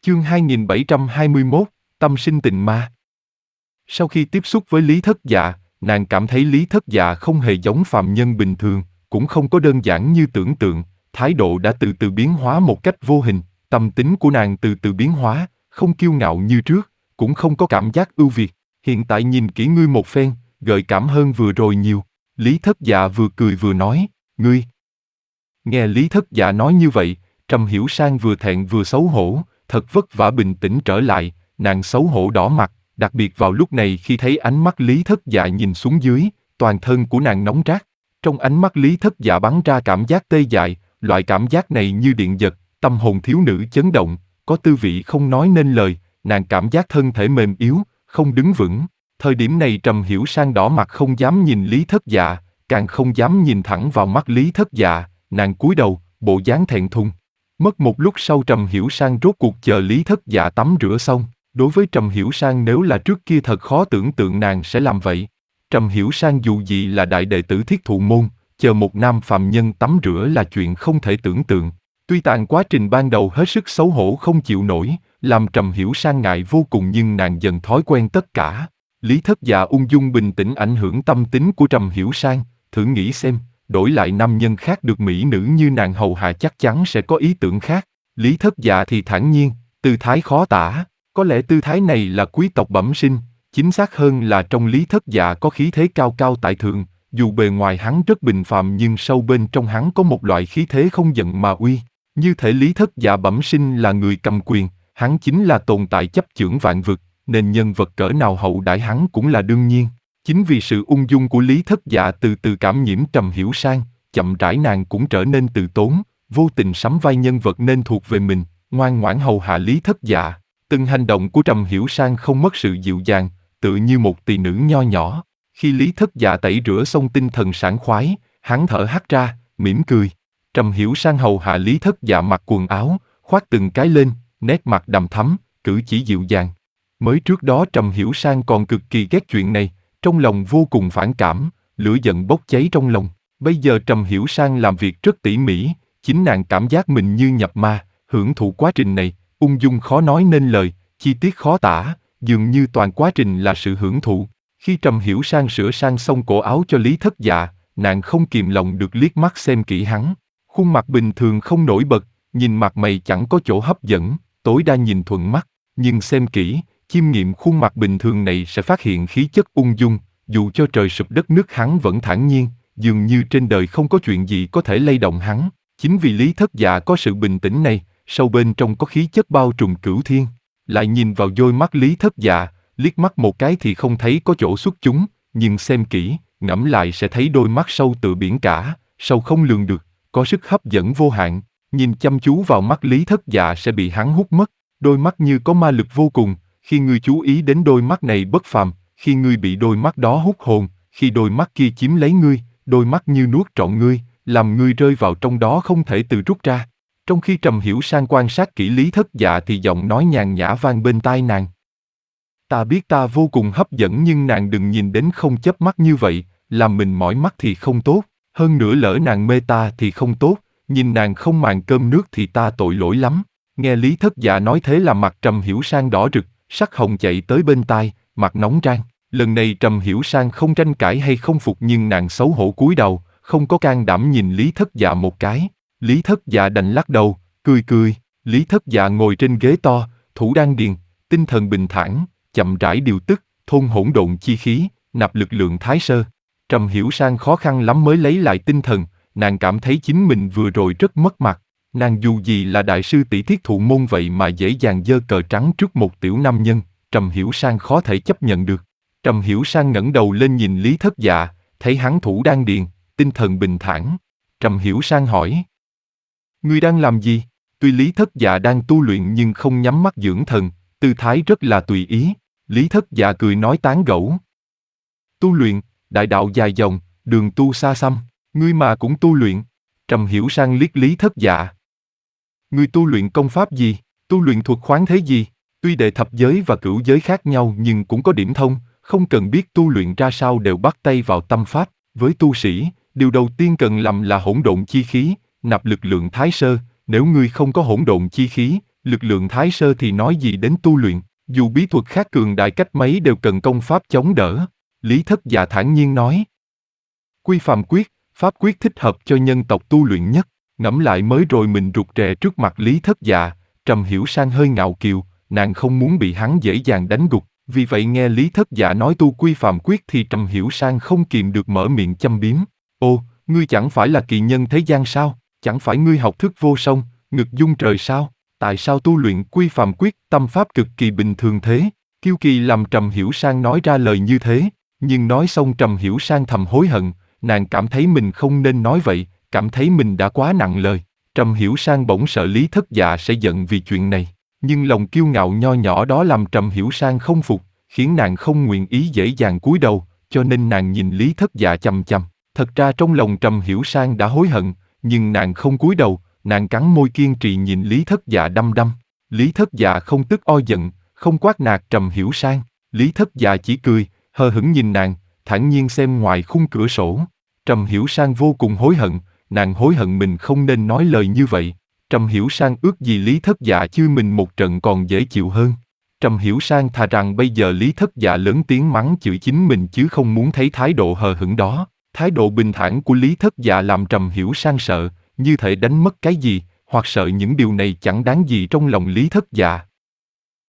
Chương 2721, Tâm sinh tình ma. Sau khi tiếp xúc với Lý Thất Dạ, nàng cảm thấy Lý Thất Dạ không hề giống phàm nhân bình thường, cũng không có đơn giản như tưởng tượng, thái độ đã từ từ biến hóa một cách vô hình, tâm tính của nàng từ từ biến hóa, không kiêu ngạo như trước, cũng không có cảm giác ưu việt, hiện tại nhìn kỹ ngươi một phen, gợi cảm hơn vừa rồi nhiều. Lý Thất Dạ vừa cười vừa nói, ngươi. Nghe Lý Thất Dạ nói như vậy, Trầm Hiểu Sang vừa thẹn vừa xấu hổ, thật vất vả bình tĩnh trở lại, nàng xấu hổ đỏ mặt, đặc biệt vào lúc này khi thấy ánh mắt Lý Thất Dạ nhìn xuống dưới, toàn thân của nàng nóng rát. Trong ánh mắt Lý Thất Dạ bắn ra cảm giác tê dại, loại cảm giác này như điện giật, tâm hồn thiếu nữ chấn động, có tư vị không nói nên lời, nàng cảm giác thân thể mềm yếu, không đứng vững. Thời điểm này Trầm Hiểu Sang đỏ mặt không dám nhìn Lý Thất Dạ, càng không dám nhìn thẳng vào mắt Lý Thất Dạ, nàng cúi đầu, bộ dáng thẹn thùng. Mất một lúc sau Trầm Hiểu Sang rốt cuộc chờ Lý Thất Dạ tắm rửa xong. Đối với Trầm Hiểu Sang nếu là trước kia thật khó tưởng tượng nàng sẽ làm vậy. Trầm Hiểu Sang dù gì là đại đệ tử Thiết Thụ Môn, chờ một nam phàm nhân tắm rửa là chuyện không thể tưởng tượng. Tuy tàn quá trình ban đầu hết sức xấu hổ không chịu nổi, làm Trầm Hiểu Sang ngại vô cùng nhưng nàng dần thói quen tất cả. Lý Thất Dạ ung dung bình tĩnh ảnh hưởng tâm tính của Trầm Hiểu Sang, thử nghĩ xem, đổi lại nam nhân khác được mỹ nữ như nàng hầu hạ chắc chắn sẽ có ý tưởng khác. Lý Thất Dạ thì thản nhiên, tư thái khó tả. Có lẽ tư thái này là quý tộc bẩm sinh, chính xác hơn là trong Lý Thất Dạ có khí thế cao cao tại thượng, dù bề ngoài hắn rất bình phàm nhưng sâu bên trong hắn có một loại khí thế không giận mà uy. Như thể Lý Thất Dạ bẩm sinh là người cầm quyền, hắn chính là tồn tại chấp chưởng vạn vực, nên nhân vật cỡ nào hậu đãi hắn cũng là đương nhiên. Chính vì sự ung dung của Lý Thất Dạ từ từ cảm nhiễm Trầm Hiểu Sang, chậm rãi nàng cũng trở nên từ tốn, vô tình sắm vai nhân vật nên thuộc về mình, ngoan ngoãn hầu hạ Lý Thất Dạ. Từng hành động của Trầm Hiểu Sang không mất sự dịu dàng, tựa như một tỳ nữ nho nhỏ. Khi Lý Thất Dạ tẩy rửa xong tinh thần sảng khoái, hắn thở hắt ra, mỉm cười. Trầm Hiểu Sang hầu hạ Lý Thất Dạ mặc quần áo, khoác từng cái lên, nét mặt đằm thắm, cử chỉ dịu dàng. Mới trước đó Trầm Hiểu Sang còn cực kỳ ghét chuyện này, trong lòng vô cùng phản cảm, lửa giận bốc cháy trong lòng. Bây giờ Trầm Hiểu Sang làm việc rất tỉ mỉ, chính nàng cảm giác mình như nhập ma, hưởng thụ quá trình này, ung dung khó nói nên lời, chi tiết khó tả, dường như toàn quá trình là sự hưởng thụ. Khi Trầm Hiểu Sang sửa sang xong cổ áo cho Lý Thất Dạ, nàng không kìm lòng được liếc mắt xem kỹ hắn. Khuôn mặt bình thường không nổi bật, nhìn mặt mày chẳng có chỗ hấp dẫn, tối đa nhìn thuận mắt, nhưng xem kỹ, chiêm nghiệm khuôn mặt bình thường này sẽ phát hiện khí chất ung dung, dù cho trời sụp đất nứt hắn vẫn thản nhiên, dường như trên đời không có chuyện gì có thể lay động hắn. Chính vì Lý Thất Dạ có sự bình tĩnh này, sâu bên trong có khí chất bao trùm cửu thiên. Lại nhìn vào đôi mắt Lý Thất Dạ, liếc mắt một cái thì không thấy có chỗ xuất chúng, nhưng xem kỹ, ngẫm lại sẽ thấy đôi mắt sâu tựa biển cả, sâu không lường được, có sức hấp dẫn vô hạn. Nhìn chăm chú vào mắt Lý Thất Dạ sẽ bị hắn hút mất, đôi mắt như có ma lực vô cùng. Khi ngươi chú ý đến đôi mắt này bất phàm, khi ngươi bị đôi mắt đó hút hồn, khi đôi mắt kia chiếm lấy ngươi, đôi mắt như nuốt trọn ngươi, làm ngươi rơi vào trong đó không thể tự rút ra. Trong khi Trầm Hiểu Sang quan sát kỹ Lý Thất Dạ thì giọng nói nhàn nhã vang bên tai nàng. Ta biết ta vô cùng hấp dẫn nhưng nàng đừng nhìn đến không chớp mắt như vậy, làm mình mỏi mắt thì không tốt, hơn nữa lỡ nàng mê ta thì không tốt, nhìn nàng không màng cơm nước thì ta tội lỗi lắm. Nghe Lý Thất Dạ nói thế là mặt Trầm Hiểu Sang đỏ rực, sắc hồng chạy tới bên tai, mặt nóng rang. Lần này Trầm Hiểu Sang không tranh cãi hay không phục nhưng nàng xấu hổ cúi đầu, không có can đảm nhìn Lý Thất Dạ một cái. Lý Thất Dạ đành lắc đầu, cười cười. Lý Thất Dạ ngồi trên ghế to, thủ đan điền, tinh thần bình thản, chậm rãi điều tức, thôn hỗn độn chi khí, nạp lực lượng thái sơ. Trầm Hiểu Sang khó khăn lắm mới lấy lại tinh thần, nàng cảm thấy chính mình vừa rồi rất mất mặt. Nàng dù gì là đại sư tỷ Thiết Thụ Môn vậy mà dễ dàng giơ cờ trắng trước một tiểu nam nhân, Trầm Hiểu Sang khó thể chấp nhận được. Trầm Hiểu Sang ngẩng đầu lên nhìn Lý Thất Dạ, thấy hắn thủ đan điền, tinh thần bình thản. Trầm Hiểu Sang hỏi: Ngươi đang làm gì? Tuy Lý Thất Dạ đang tu luyện nhưng không nhắm mắt dưỡng thần, tư thái rất là tùy ý. Lý Thất Dạ cười nói tán gẫu: Tu luyện, đại đạo dài dòng, đường tu xa xăm, ngươi mà cũng tu luyện. Trầm Hiểu Sang liếc Lý Thất Dạ: Ngươi tu luyện công pháp gì? Tu luyện thuật khoáng thế gì? Tuy đệ thập giới và cửu giới khác nhau nhưng cũng có điểm thông, không cần biết tu luyện ra sao đều bắt tay vào tâm pháp. Với tu sĩ, điều đầu tiên cần làm là hỗn độn chi khí, nạp lực lượng thái sơ. Nếu ngươi không có hỗn độn chi khí, lực lượng thái sơ thì nói gì đến tu luyện, dù bí thuật khác cường đại cách mấy đều cần công pháp chống đỡ. Lý Thất Dạ thản nhiên nói. Quy phàm quyết, pháp quyết thích hợp cho nhân tộc tu luyện nhất. Ngẫm lại mới rồi mình rụt rè trước mặt Lý Thất Dạ. Trầm Hiểu Sang hơi ngạo kiều, nàng không muốn bị hắn dễ dàng đánh gục. Vì vậy nghe Lý Thất Dạ nói tu quy phàm quyết thì Trầm Hiểu Sang không kìm được mở miệng châm biếm. Ô, ngươi chẳng phải là kỳ nhân thế gian sao? Chẳng phải ngươi học thức vô song, ngực dung trời sao? Tại sao tu luyện quy phàm quyết tâm pháp cực kỳ bình thường thế? Kiêu kỳ làm Trầm Hiểu Sang nói ra lời như thế, nhưng nói xong Trầm Hiểu Sang thầm hối hận, nàng cảm thấy mình không nên nói vậy, cảm thấy mình đã quá nặng lời. Trầm Hiểu Sang bỗng sợ Lý Thất Dạ sẽ giận vì chuyện này, nhưng lòng kiêu ngạo nho nhỏ đó làm Trầm Hiểu Sang không phục, khiến nàng không nguyện ý dễ dàng cúi đầu, cho nên nàng nhìn Lý Thất Dạ chằm chằm. Thật ra trong lòng Trầm Hiểu Sang đã hối hận, nhưng nàng không cúi đầu, nàng cắn môi kiên trì nhìn Lý Thất Dạ đăm đăm. Lý Thất Dạ không tức oi giận, không quát nạt Trầm Hiểu Sang. Lý Thất Dạ chỉ cười, hờ hững nhìn nàng, thản nhiên xem ngoài khung cửa sổ. Trầm Hiểu Sang vô cùng hối hận, nàng hối hận mình không nên nói lời như vậy. Trầm Hiểu Sang ước gì Lý Thất Dạ chư mình một trận còn dễ chịu hơn. Trầm Hiểu Sang thà rằng bây giờ Lý Thất Dạ lớn tiếng mắng chửi chính mình chứ không muốn thấy thái độ hờ hững đó. Thái độ bình thản của Lý Thất Dạ làm Trầm Hiểu Sang sợ, như thể đánh mất cái gì, hoặc sợ những điều này chẳng đáng gì trong lòng Lý Thất Dạ.